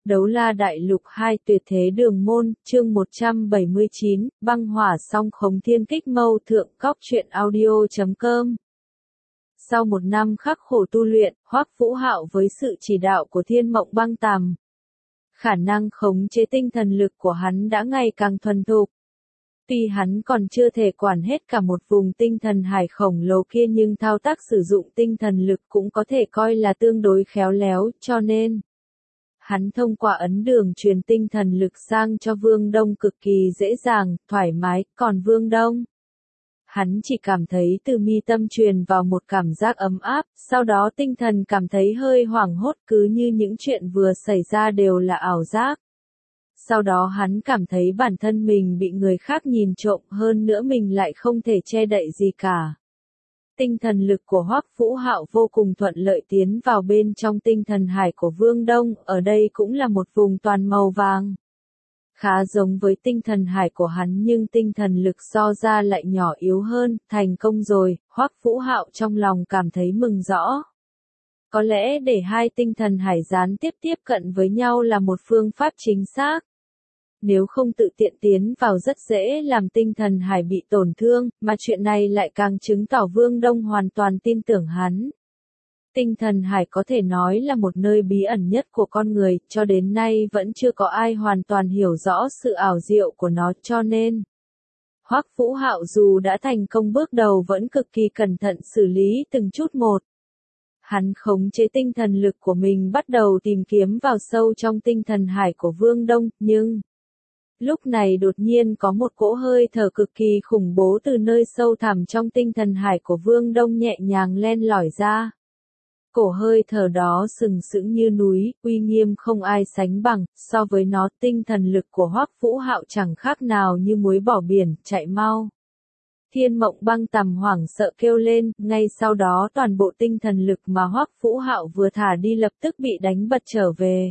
Đấu la đại lục 2 tuyệt thế đường môn, chương 179, băng hỏa song khống thiên kích mâu thượng cóc truyện audio.com. Sau một năm khắc khổ tu luyện, Hoắc Vũ Hạo với sự chỉ đạo của Thiên Mộng Băng Tằm, khả năng khống chế tinh thần lực của hắn đã ngày càng thuần thục. Tuy hắn còn chưa thể quản hết cả một vùng tinh thần hải khổng lồ kia nhưng thao tác sử dụng tinh thần lực cũng có thể coi là tương đối khéo léo, cho nên hắn thông qua ấn đường truyền tinh thần lực sang cho Vương Đông cực kỳ dễ dàng, thoải mái, còn Vương Đông, hắn chỉ cảm thấy từ mi tâm truyền vào một cảm giác ấm áp, sau đó tinh thần cảm thấy hơi hoảng hốt cứ như những chuyện vừa xảy ra đều là ảo giác. Sau đó hắn cảm thấy bản thân mình bị người khác nhìn trộm, hơn nữa mình lại không thể che đậy gì cả. Tinh thần lực của Hoắc Vũ Hạo vô cùng thuận lợi tiến vào bên trong tinh thần hải của Vương Đông, ở đây cũng là một vùng toàn màu vàng. Khá giống với tinh thần hải của hắn nhưng tinh thần lực so ra lại nhỏ yếu hơn, thành công rồi, Hoắc Vũ Hạo trong lòng cảm thấy mừng rõ. Có lẽ để hai tinh thần hải gián tiếp cận với nhau là một phương pháp chính xác. Nếu không tự tiện tiến vào rất dễ làm tinh thần hải bị tổn thương, mà chuyện này lại càng chứng tỏ Vương Đông hoàn toàn tin tưởng hắn. Tinh thần hải có thể nói là một nơi bí ẩn nhất của con người, cho đến nay vẫn chưa có ai hoàn toàn hiểu rõ sự ảo diệu của nó, cho nên Hoắc Vũ Hạo dù đã thành công bước đầu vẫn cực kỳ cẩn thận xử lý từng chút một. Hắn khống chế tinh thần lực của mình bắt đầu tìm kiếm vào sâu trong tinh thần hải của Vương Đông, nhưng lúc này đột nhiên có một cỗ hơi thở cực kỳ khủng bố từ nơi sâu thẳm trong tinh thần hải của Vương Đông nhẹ nhàng len lỏi ra. Cổ hơi thở đó sừng sững như núi, uy nghiêm không ai sánh bằng, so với nó tinh thần lực của Hoắc Vũ Hạo chẳng khác nào như muối bỏ biển, chạy mau. Thiên Mộng Băng Tằm hoảng sợ kêu lên, ngay sau đó toàn bộ tinh thần lực mà Hoắc Vũ Hạo vừa thả đi lập tức bị đánh bật trở về.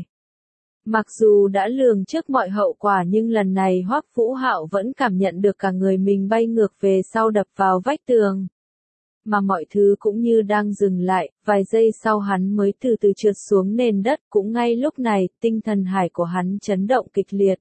Mặc dù đã lường trước mọi hậu quả nhưng lần này Hoắc Vũ Hạo vẫn cảm nhận được cả người mình bay ngược về sau đập vào vách tường. Mà mọi thứ cũng như đang dừng lại, vài giây sau hắn mới từ từ trượt xuống nền đất, cũng ngay lúc này, tinh thần hải của hắn chấn động kịch liệt.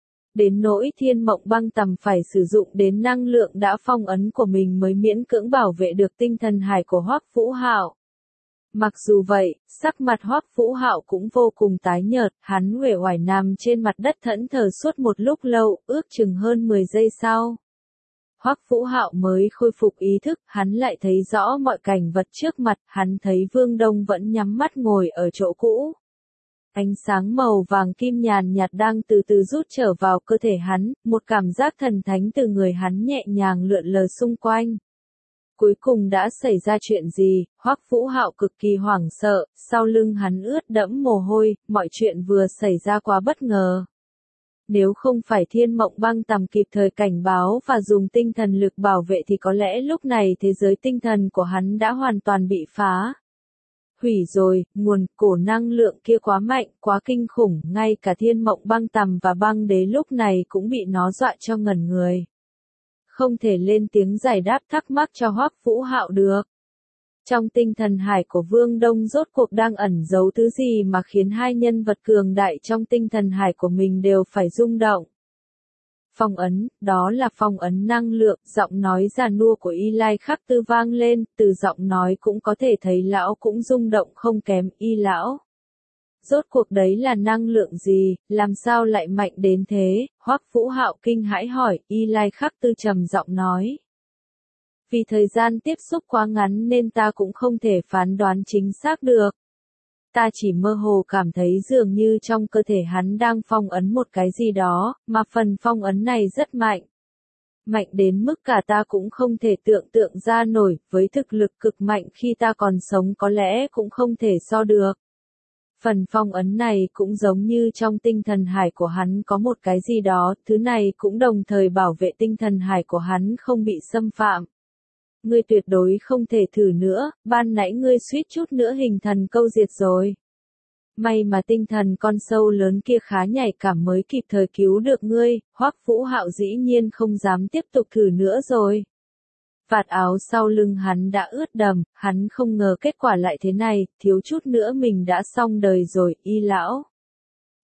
Đến nỗi Thiên Mộng Băng Tằm phải sử dụng đến năng lượng đã phong ấn của mình mới miễn cưỡng bảo vệ được tinh thần hải của Hoắc Vũ Hạo. Mặc dù vậy, sắc mặt Hoắc Vũ Hạo cũng vô cùng tái nhợt, hắn uể oải nằm trên mặt đất thẫn thờ suốt một lúc lâu, ước chừng hơn 10 giây sau. Hoắc Vũ Hạo mới khôi phục ý thức, hắn lại thấy rõ mọi cảnh vật trước mặt, hắn thấy Vương Đông vẫn nhắm mắt ngồi ở chỗ cũ. Ánh sáng màu vàng kim nhàn nhạt đang từ từ rút trở vào cơ thể hắn, một cảm giác thần thánh từ người hắn nhẹ nhàng lượn lờ xung quanh. Cuối cùng đã xảy ra chuyện gì? Hoắc Vũ Hạo cực kỳ hoảng sợ, sau lưng hắn ướt đẫm mồ hôi, mọi chuyện vừa xảy ra quá bất ngờ. Nếu không phải Thiên Mộng Băng Tằm kịp thời cảnh báo và dùng tinh thần lực bảo vệ thì có lẽ lúc này thế giới tinh thần của hắn đã hoàn toàn bị phá hủy rồi, cổ năng lượng kia quá mạnh, quá kinh khủng, ngay cả Thiên Mộng Băng Tằm và Băng Đế lúc này cũng bị nó dọa cho ngẩn người. Không thể lên tiếng giải đáp thắc mắc cho Hoắc Vũ Hạo được. Trong tinh thần hải của Vương Đông rốt cuộc đang ẩn giấu thứ gì mà khiến hai nhân vật cường đại trong tinh thần hải của mình đều phải rung động. Phong ấn, đó là phong ấn năng lượng, giọng nói già nua của Y Lai Khắc Tư vang lên, từ giọng nói cũng có thể thấy lão cũng rung động không kém. Y lão, rốt cuộc đấy là năng lượng gì, làm sao lại mạnh đến thế? Hoắc Vũ Hạo kinh hãi hỏi. Y Lai Khắc Tư trầm giọng nói. Vì thời gian tiếp xúc quá ngắn nên ta cũng không thể phán đoán chính xác được. Ta chỉ mơ hồ cảm thấy dường như trong cơ thể hắn đang phong ấn một cái gì đó, mà phần phong ấn này rất mạnh. Mạnh đến mức cả ta cũng không thể tưởng tượng ra nổi, với thực lực cực mạnh khi ta còn sống có lẽ cũng không thể so được. Phần phong ấn này cũng giống như trong tinh thần hải của hắn có một cái gì đó, thứ này cũng đồng thời bảo vệ tinh thần hải của hắn không bị xâm phạm. Ngươi tuyệt đối không thể thử nữa, ban nãy ngươi suýt chút nữa hình thần câu diệt rồi. May mà tinh thần con sâu lớn kia khá nhạy cảm mới kịp thời cứu được ngươi. Hoắc Vũ Hạo dĩ nhiên không dám tiếp tục thử nữa rồi. Vạt áo sau lưng hắn đã ướt đầm, hắn không ngờ kết quả lại thế này, thiếu chút nữa mình đã xong đời rồi. Y lão,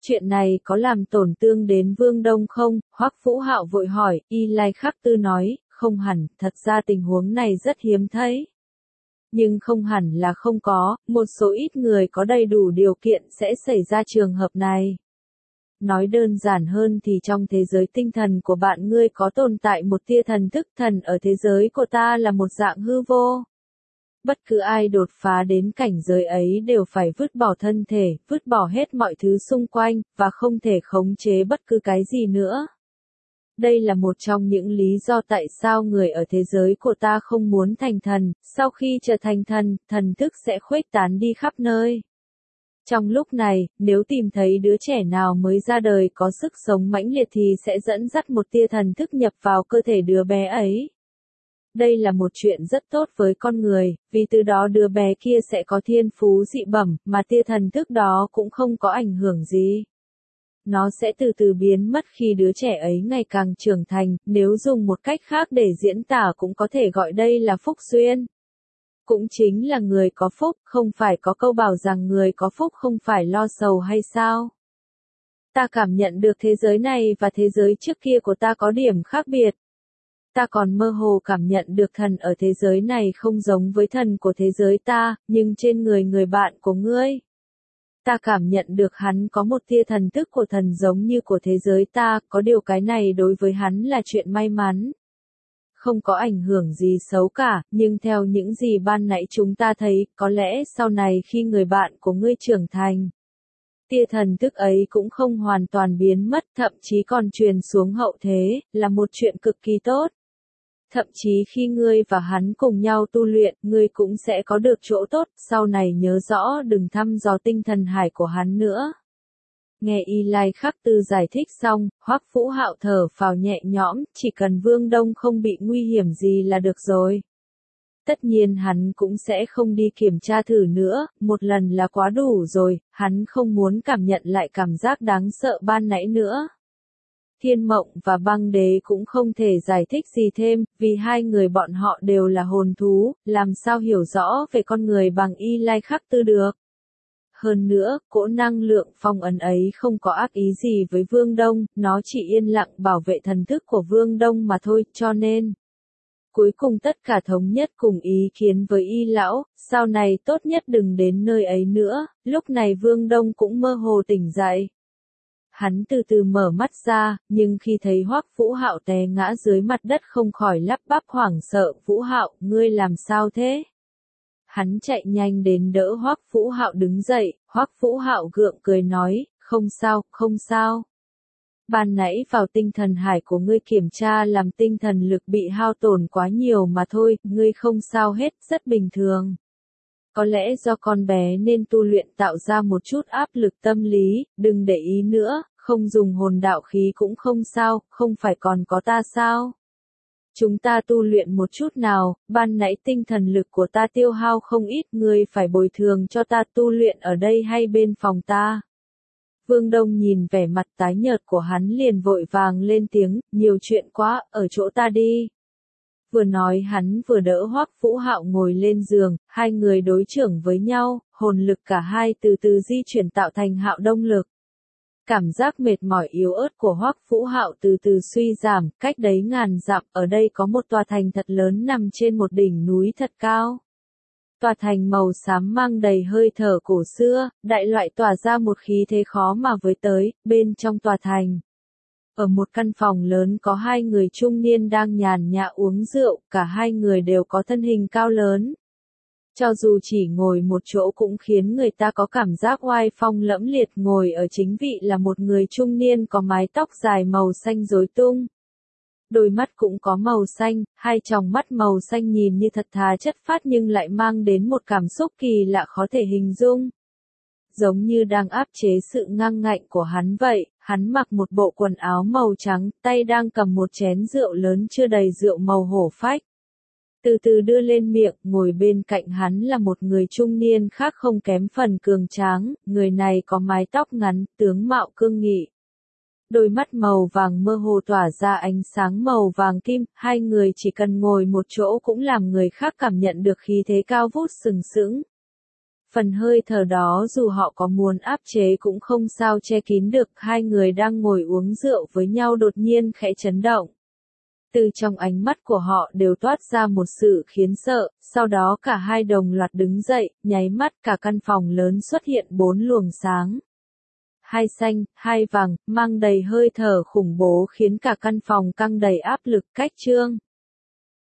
Chuyện này có làm tổn thương đến Vương Đông không? Hoắc Vũ Hạo vội hỏi, Y Lai Khắc Tư nói, không hẳn, thật ra tình huống này rất hiếm thấy. Nhưng không hẳn là không có, một số ít người có đầy đủ điều kiện sẽ xảy ra trường hợp này. Nói đơn giản hơn thì trong thế giới tinh thần của bạn ngươi có tồn tại một tia thần thức, thần ở thế giới của ta là một dạng hư vô. Bất cứ ai đột phá đến cảnh giới ấy đều phải vứt bỏ thân thể, vứt bỏ hết mọi thứ xung quanh, và không thể khống chế bất cứ cái gì nữa. Đây là một trong những lý do tại sao người ở thế giới của ta không muốn thành thần, sau khi trở thành thần, thần thức sẽ khuếch tán đi khắp nơi. Trong lúc này, nếu tìm thấy đứa trẻ nào mới ra đời có sức sống mãnh liệt thì sẽ dẫn dắt một tia thần thức nhập vào cơ thể đứa bé ấy. Đây là một chuyện rất tốt với con người, vì từ đó đứa bé kia sẽ có thiên phú dị bẩm, mà tia thần thức đó cũng không có ảnh hưởng gì. Nó sẽ từ từ biến mất khi đứa trẻ ấy ngày càng trưởng thành, nếu dùng một cách khác để diễn tả cũng có thể gọi đây là phúc duyên. Cũng chính là người có phúc, không phải có câu bảo rằng người có phúc không phải lo sầu hay sao? Ta cảm nhận được thế giới này và thế giới trước kia của ta có điểm khác biệt. Ta còn mơ hồ cảm nhận được thần ở thế giới này không giống với thần của thế giới ta, nhưng trên người người bạn của ngươi. Ta cảm nhận được hắn có một tia thần thức của thần giống như của thế giới ta, có điều cái này đối với hắn là chuyện may mắn. Không có ảnh hưởng gì xấu cả, nhưng theo những gì ban nãy chúng ta thấy, có lẽ sau này khi người bạn của ngươi trưởng thành, tia thần thức ấy cũng không hoàn toàn biến mất, thậm chí còn truyền xuống hậu thế, là một chuyện cực kỳ tốt. Thậm chí khi ngươi và hắn cùng nhau tu luyện, ngươi cũng sẽ có được chỗ tốt, sau này nhớ rõ đừng thăm dò tinh thần hải của hắn nữa. Nghe Y Lai Khắc Tư giải thích xong, Hoắc Vũ Hạo thở phào nhẹ nhõm, chỉ cần Vương Đông không bị nguy hiểm gì là được rồi. Tất nhiên hắn cũng sẽ không đi kiểm tra thử nữa, một lần là quá đủ rồi, hắn không muốn cảm nhận lại cảm giác đáng sợ ban nãy nữa. Thiên Mộng và Băng Đế cũng không thể giải thích gì thêm, vì hai người bọn họ đều là hồn thú, làm sao hiểu rõ về con người bằng Y Lai Khắc Tư được. Hơn nữa, cỗ năng lượng phong ấn ấy không có ác ý gì với Vương Đông, nó chỉ yên lặng bảo vệ thần thức của Vương Đông mà thôi, cho nên. Cuối cùng tất cả thống nhất cùng ý kiến với Y Lão, sau này tốt nhất đừng đến nơi ấy nữa, lúc này Vương Đông cũng mơ hồ tỉnh dậy. Hắn từ từ mở mắt ra, nhưng khi thấy Hoắc Vũ Hạo té ngã dưới mặt đất không khỏi lắp bắp hoảng sợ, Vũ Hạo, ngươi làm sao thế? Hắn chạy nhanh đến đỡ Hoắc Vũ Hạo đứng dậy, Hoắc Vũ Hạo gượng cười nói, không sao, không sao. Ban nãy vào tinh thần hải của ngươi kiểm tra làm tinh thần lực bị hao tổn quá nhiều mà thôi, ngươi không sao hết, rất bình thường. Có lẽ do con bé nên tu luyện tạo ra một chút áp lực tâm lý, đừng để ý nữa, không dùng hồn đạo khí cũng không sao, không phải còn có ta sao? Chúng ta tu luyện một chút nào, ban nãy tinh thần lực của ta tiêu hao không ít, ngươi phải bồi thường cho ta tu luyện ở đây hay bên phòng ta. Vương Đông nhìn vẻ mặt tái nhợt của hắn liền vội vàng lên tiếng, nhiều chuyện quá, ở chỗ ta đi. Vừa nói hắn vừa đỡ Hoắc Vũ Hạo ngồi lên giường, hai người đối chưởng với nhau, hồn lực cả hai từ từ di chuyển tạo thành hạo đông lực. Cảm giác mệt mỏi yếu ớt của Hoắc Vũ Hạo từ từ suy giảm, cách đấy ngàn dặm, ở đây có một tòa thành thật lớn nằm trên một đỉnh núi thật cao. Tòa thành màu xám mang đầy hơi thở cổ xưa, đại loại tỏa ra một khí thế khó mà với tới, bên trong tòa thành. Ở một căn phòng lớn có hai người trung niên đang nhàn nhã uống rượu, cả hai người đều có thân hình cao lớn. Cho dù chỉ ngồi một chỗ cũng khiến người ta có cảm giác oai phong lẫm liệt, ngồi ở chính vị là một người trung niên có mái tóc dài màu xanh rối tung. Đôi mắt cũng có màu xanh, hai tròng mắt màu xanh nhìn như thật thà chất phác nhưng lại mang đến một cảm xúc kỳ lạ khó thể hình dung. Giống như đang áp chế sự ngang ngạnh của hắn vậy, hắn mặc một bộ quần áo màu trắng, tay đang cầm một chén rượu lớn chưa đầy rượu màu hổ phách. Từ từ đưa lên miệng, ngồi bên cạnh hắn là một người trung niên khác không kém phần cường tráng, người này có mái tóc ngắn, tướng mạo cương nghị. Đôi mắt màu vàng mơ hồ tỏa ra ánh sáng màu vàng kim, hai người chỉ cần ngồi một chỗ cũng làm người khác cảm nhận được khí thế cao vút sừng sững. Phần hơi thở đó dù họ có muốn áp chế cũng không sao che kín được. Hai người đang ngồi uống rượu với nhau đột nhiên khẽ chấn động. Từ trong ánh mắt của họ đều toát ra một sự khiếp sợ, sau đó cả hai đồng loạt đứng dậy, nháy mắt cả căn phòng lớn xuất hiện 4 luồng sáng. Hai xanh, hai vàng, mang đầy hơi thở khủng bố khiến cả căn phòng căng đầy áp lực. Cách chương